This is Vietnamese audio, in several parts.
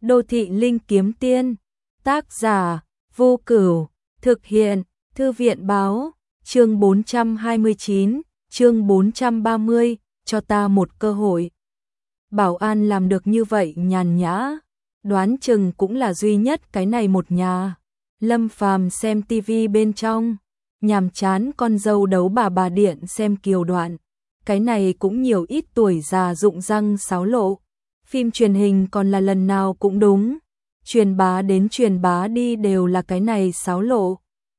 Đô thị linh kiếm tiên. Tác giả: Vô Cửu. Thực hiện: Thư viện báo. Chương 429, chương 430, cho ta một cơ hội. Bảo an làm được như vậy nhàn nhã, đoán chừng cũng là duy nhất cái này một nhà. Lâm Phàm xem tivi bên trong, nhàm chán con dâu đấu bà điện xem kiều đoạn. Cái này cũng nhiều ít tuổi già rụng răng sáo lộ. Phim truyền hình còn là lần nào cũng đúng, truyền bá đến truyền bá đi đều là cái này sáo lộ.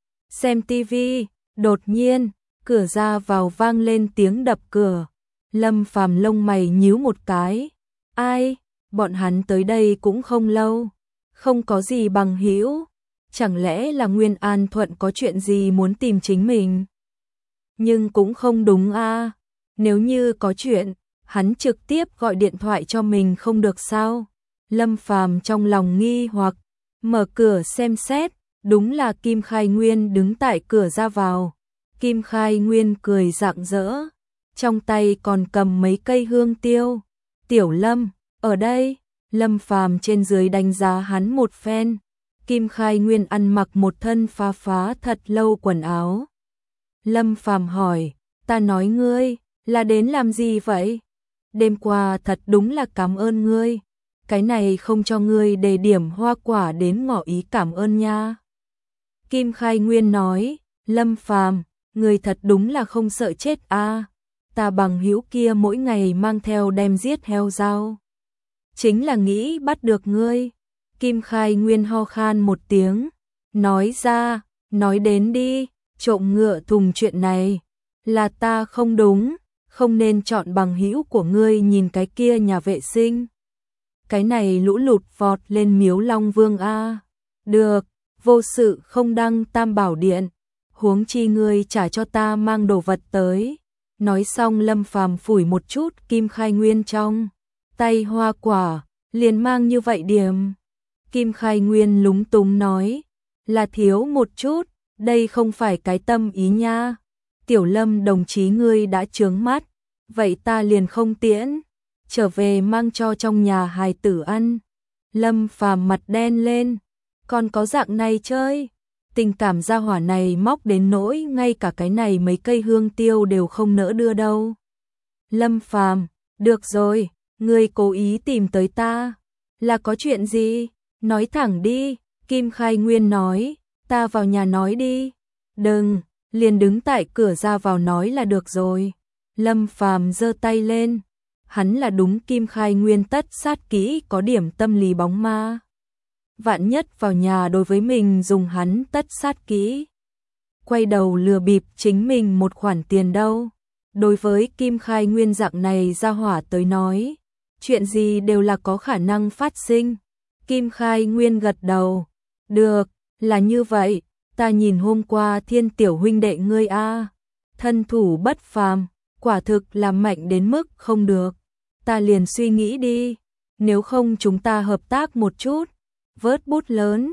Xem tivi, đột nhiên, cửa ra vào vang lên tiếng đập cửa. Lâm Phàm lông mày nhíu một cái. Ai? Bọn hắn tới đây cũng không lâu, không có gì bằng hữu, chẳng lẽ là Nguyên An Thuận có chuyện gì muốn tìm chính mình? Nhưng cũng không đúng a, nếu như có chuyện, hắn trực tiếp gọi điện thoại cho mình không được sao? Lâm Phàm trong lòng nghi hoặc, mở cửa xem xét, đúng là Kim Khai Nguyên đứng tại cửa ra vào. Kim Khai Nguyên cười rạng rỡ, trong tay còn cầm mấy cây hương tiêu. Tiểu Lâm, ở đây. Lâm Phàm trên dưới đánh giá hắn một phen. Kim Khai Nguyên ăn mặc một thân phá thật lâu quần áo. Lâm Phàm hỏi, ta nói ngươi, là đến làm gì vậy? Đêm qua thật đúng là cảm ơn ngươi. Cái này không cho ngươi đề điểm hoa quả đến ngỏ ý cảm ơn nha. Kim Khai Nguyên nói, Lâm Phàm, ngươi thật đúng là không sợ chết a. Ta bằng hữu kia mỗi ngày mang theo đem giết heo dao, chính là nghĩ bắt được ngươi. Kim Khai Nguyên ho khan một tiếng, nói ra, nói đến đi, trộm ngựa thùng chuyện này, là ta không đúng, không nên chọn bằng hữu của ngươi nhìn cái kia nhà vệ sinh. Cái này lũ lụt vọt lên Miếu Long Vương a. Được, vô sự không đăng Tam Bảo Điện, huống chi ngươi trả cho ta mang đồ vật tới. Nói xong Lâm Phàm phủi một chút Kim Khai Nguyên trong tay hoa quả, liền mang như vậy điểm. Kim Khai Nguyên lúng túng nói, là thiếu một chút, đây không phải cái tâm ý nha. Tiểu Lâm đồng chí ngươi đã chướng mắt, vậy ta liền không tiễn, trở về mang cho trong nhà hài tử ăn. Lâm Phàm mặt đen lên, còn có dạng này chơi? Tình cảm gia hỏa này móc đến nỗi ngay cả cái này mấy cây hương tiêu đều không nỡ đưa đâu. Lâm Phàm, được rồi, ngươi cố ý tìm tới ta, là có chuyện gì? Nói thẳng đi. Kim Khai Nguyên nói, ta vào nhà nói đi. Đừng, liền đứng tại cửa ra vào nói là được rồi. Lâm Phàm giơ tay lên, hắn là đúng Kim Khai Nguyên tất sát kỹ có điểm tâm lý bóng ma. Vạn nhất vào nhà đối với mình dùng hắn tất sát kỹ, quay đầu lừa bịp chính mình một khoản tiền đâu. Đối với Kim Khai Nguyên dạng này ra hỏa tới nói, chuyện gì đều là có khả năng phát sinh. Kim Khai Nguyên gật đầu, được, là như vậy, ta nhìn hôm qua Thiên tiểu huynh đệ ngươi a, thân thủ bất phàm, quả thực là mạnh đến mức không được. Ta liền suy nghĩ đi, nếu không chúng ta hợp tác một chút, vớt bút lớn.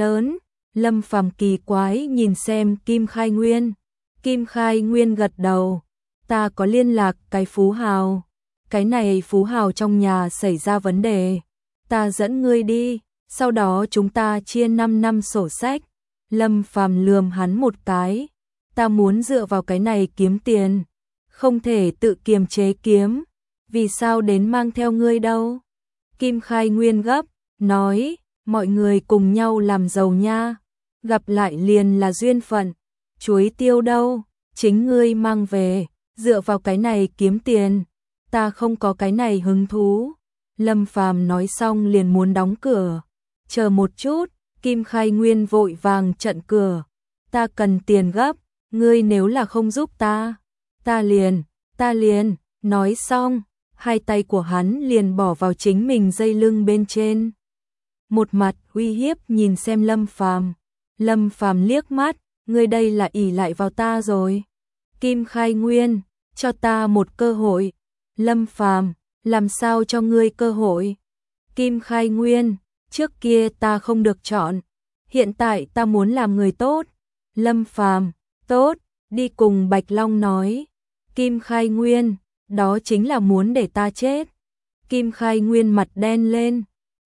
Lâm Phàm kỳ quái nhìn xem Kim Khai Nguyên. Kim Khai Nguyên gật đầu, ta có liên lạc cái phú hào, cái này phú hào trong nhà xảy ra vấn đề, ta dẫn ngươi đi, sau đó chúng ta chia 5 năm sổ sách. Lâm Phàm lườm hắn một cái, ta muốn dựa vào cái này kiếm tiền, không thể tự kiềm chế kiếm, vì sao đến mang theo ngươi đâu? Kim Khai Nguyên gấp, nói, mọi người cùng nhau làm giàu nha, gặp lại liền là duyên phận, chuối tiêu đâu, chính ngươi mang về, dựa vào cái này kiếm tiền, ta không có cái này hứng thú. Lâm Phàm nói xong liền muốn đóng cửa, chờ một chút. Kim Khai Nguyên vội vàng chặn cửa, ta cần tiền gấp, ngươi nếu là không giúp ta liền, nói xong, hai tay của hắn liền bỏ vào chính mình dây lưng bên trên. Một mặt uy hiếp nhìn xem Lâm Phàm. Lâm Phàm liếc mắt, ngươi đây là ỷ lại vào ta rồi. Kim Khai Nguyên, cho ta một cơ hội. Lâm Phàm, làm sao cho ngươi cơ hội? Kim Khai Nguyên, trước kia ta không được chọn, hiện tại ta muốn làm người tốt. Lâm Phàm, tốt, đi cùng Bạch Long nói. Kim Khai Nguyên, đó chính là muốn để ta chết. Kim Khai Nguyên mặt đen lên,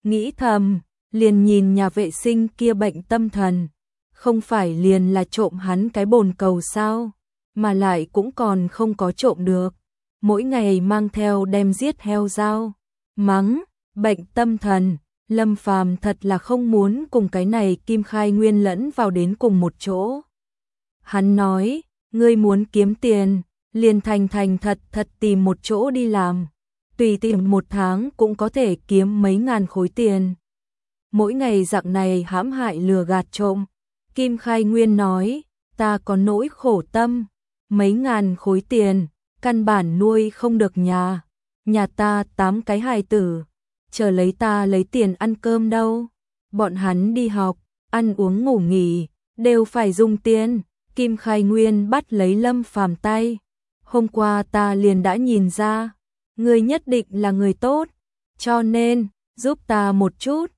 nghĩ thầm, liền nhìn nhà vệ sinh kia bệnh tâm thần, không phải liền là trộm hắn cái bồn cầu sao, mà lại cũng còn không có trộm được, mỗi ngày mang theo đem giết heo dao, mắng, bệnh tâm thần, Lâm Phàm thật là không muốn cùng cái này Kim Khai Nguyên lẫn vào đến cùng một chỗ. Hắn nói, ngươi muốn kiếm tiền, liền thành thật tìm một chỗ đi làm, tùy tiện một tháng cũng có thể kiếm mấy ngàn khối tiền. Mỗi ngày dạng này hãm hại lừa gạt trộm, Kim Khai Nguyên nói, ta có nỗi khổ tâm, mấy ngàn khối tiền, căn bản nuôi không được nhà ta 8 cái hài tử, chờ lấy ta lấy tiền ăn cơm đâu, bọn hắn đi học, ăn uống ngủ nghỉ, đều phải dùng tiền. Kim Khai Nguyên bắt lấy Lâm Phàm tay, hôm qua ta liền đã nhìn ra, ngươi nhất định là người tốt, cho nên, giúp ta một chút,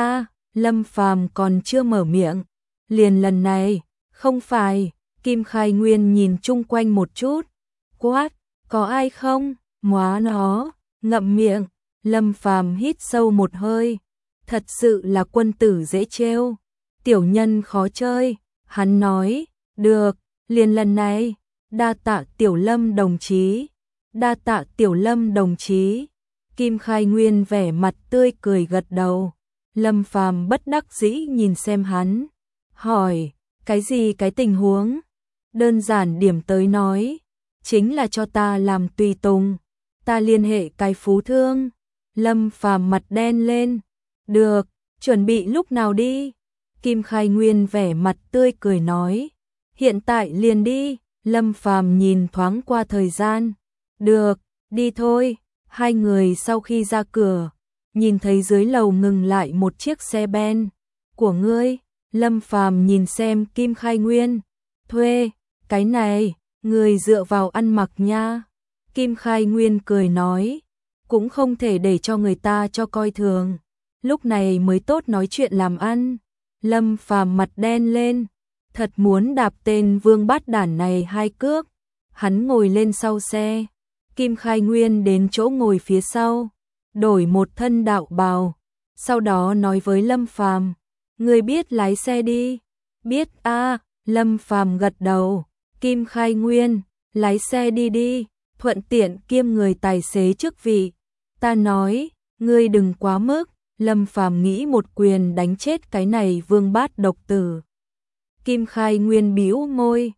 Lâm Phàm còn chưa mở miệng, liền lần này, không phải, Kim Khai Nguyên nhìn chung quanh một chút, quát, có ai không, móa nó, ngậm miệng, Lâm Phàm hít sâu một hơi, thật sự là quân tử dễ trêu, tiểu nhân khó chơi, hắn nói, được, liền lần này, đa tạ Tiểu Lâm đồng chí, đa tạ Tiểu Lâm đồng chí. Kim Khai Nguyên vẻ mặt tươi cười gật đầu, Lâm Phàm bất đắc dĩ nhìn xem hắn, hỏi, cái gì cái tình huống? Đơn giản điểm tới nói, chính là cho ta làm tùy tùng, ta liên hệ cái phú thương. Lâm Phàm mặt đen lên, được, chuẩn bị lúc nào đi? Kim Khai Nguyên vẻ mặt tươi cười nói, hiện tại liền đi. Lâm Phàm nhìn thoáng qua thời gian, được, đi thôi. Hai người sau khi ra cửa, nhìn thấy dưới lầu ngừng lại một chiếc xe ben của ngươi. Lâm Phàm nhìn xem Kim Khai Nguyên, thuê, cái này, người dựa vào ăn mặc nha. Kim Khai Nguyên cười nói, cũng không thể để cho người ta cho coi thường, lúc này mới tốt nói chuyện làm ăn. Lâm Phàm mặt đen lên, thật muốn đạp tên vương bát đản này hai cước. Hắn ngồi lên sau xe, Kim Khai Nguyên đến chỗ ngồi phía sau, đổi một thân đạo bào, sau đó nói với Lâm Phàm, ngươi biết lái xe đi. Biết a. Lâm Phàm gật đầu. Kim Khai Nguyên, lái xe đi đi, thuận tiện kiêm người tài xế chức vị. Ta nói, ngươi đừng quá mức. Lâm Phàm nghĩ một quyền đánh chết cái này vương bát độc tử. Kim Khai Nguyên bĩu môi,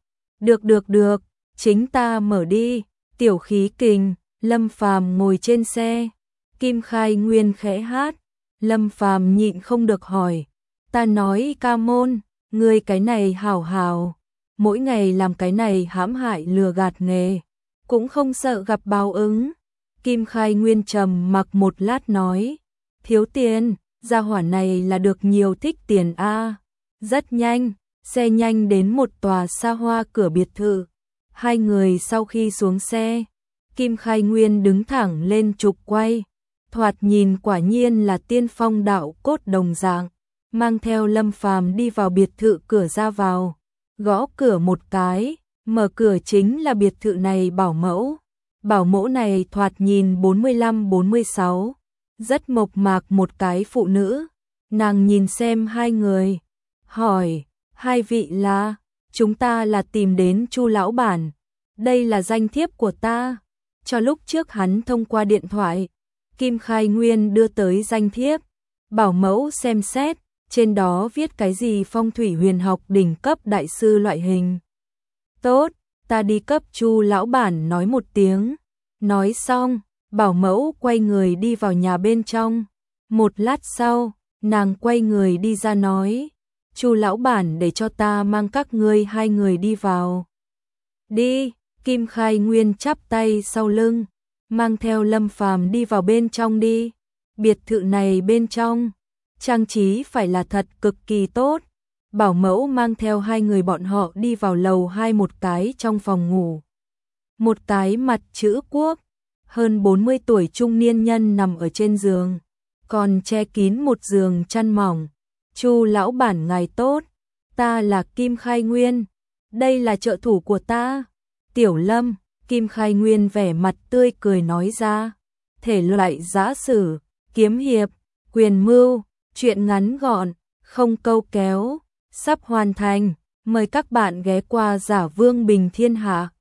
được, chính ta mở đi. Tiểu khí kình. Lâm Phàm ngồi trên xe, Kim Khai Nguyên khẽ hát. Lâm Phàm nhịn không được hỏi, ta nói ca môn, ngươi cái này hảo hảo, mỗi ngày làm cái này hãm hại lừa gạt nghề, cũng không sợ gặp báo ứng. Kim Khai Nguyên trầm mặc một lát nói, thiếu tiền, gia hỏa này là được nhiều thích tiền a. Rất nhanh, xe nhanh đến một tòa xa hoa cửa biệt thự. Hai người sau khi xuống xe, Kim Khai Nguyên đứng thẳng lên trục quay, thoạt nhìn quả nhiên là tiên phong đạo cốt đồng dạng, mang theo Lâm Phàm đi vào biệt thự cửa ra vào, gõ cửa một cái, mở cửa chính là biệt thự này bảo mẫu. Bảo mẫu này thoạt nhìn 45-46, rất mộc mạc một cái phụ nữ. Nàng nhìn xem hai người, hỏi, hai vị là, chúng ta là tìm đến Chu lão bản, đây là danh thiếp của ta. Cho lúc trước hắn thông qua điện thoại, Kim Khai Nguyên đưa tới danh thiếp, bảo mẫu xem xét, trên đó viết cái gì phong thủy huyền học đỉnh cấp đại sư loại hình. Tốt, ta đi cấp Chu lão bản nói một tiếng. Nói xong, bảo mẫu quay người đi vào nhà bên trong. Một lát sau, nàng quay người đi ra nói, Chu lão bản để cho ta mang các ngươi hai người đi vào. Đi. Kim Khai Nguyên chắp tay sau lưng, mang theo Lâm Phàm đi vào bên trong đi. Biệt thự này bên trong, trang trí phải là thật cực kỳ tốt. Bảo mẫu mang theo hai người bọn họ đi vào lầu 2 một cái trong phòng ngủ. Một cái mặt chữ quốc, hơn 40 tuổi trung niên nhân nằm ở trên giường, còn che kín một giường chăn mỏng. Chu lão bản ngài tốt, ta là Kim Khai Nguyên, đây là trợ thủ của ta. Tiểu Lâm. Kim Khai Nguyên vẻ mặt tươi cười nói ra, thể loại giã sử, kiếm hiệp, Quyền mưu, chuyện ngắn gọn, không câu kéo, sắp hoàn thành. Mời các bạn ghé qua Giả Vương Bình Thiên Hạ.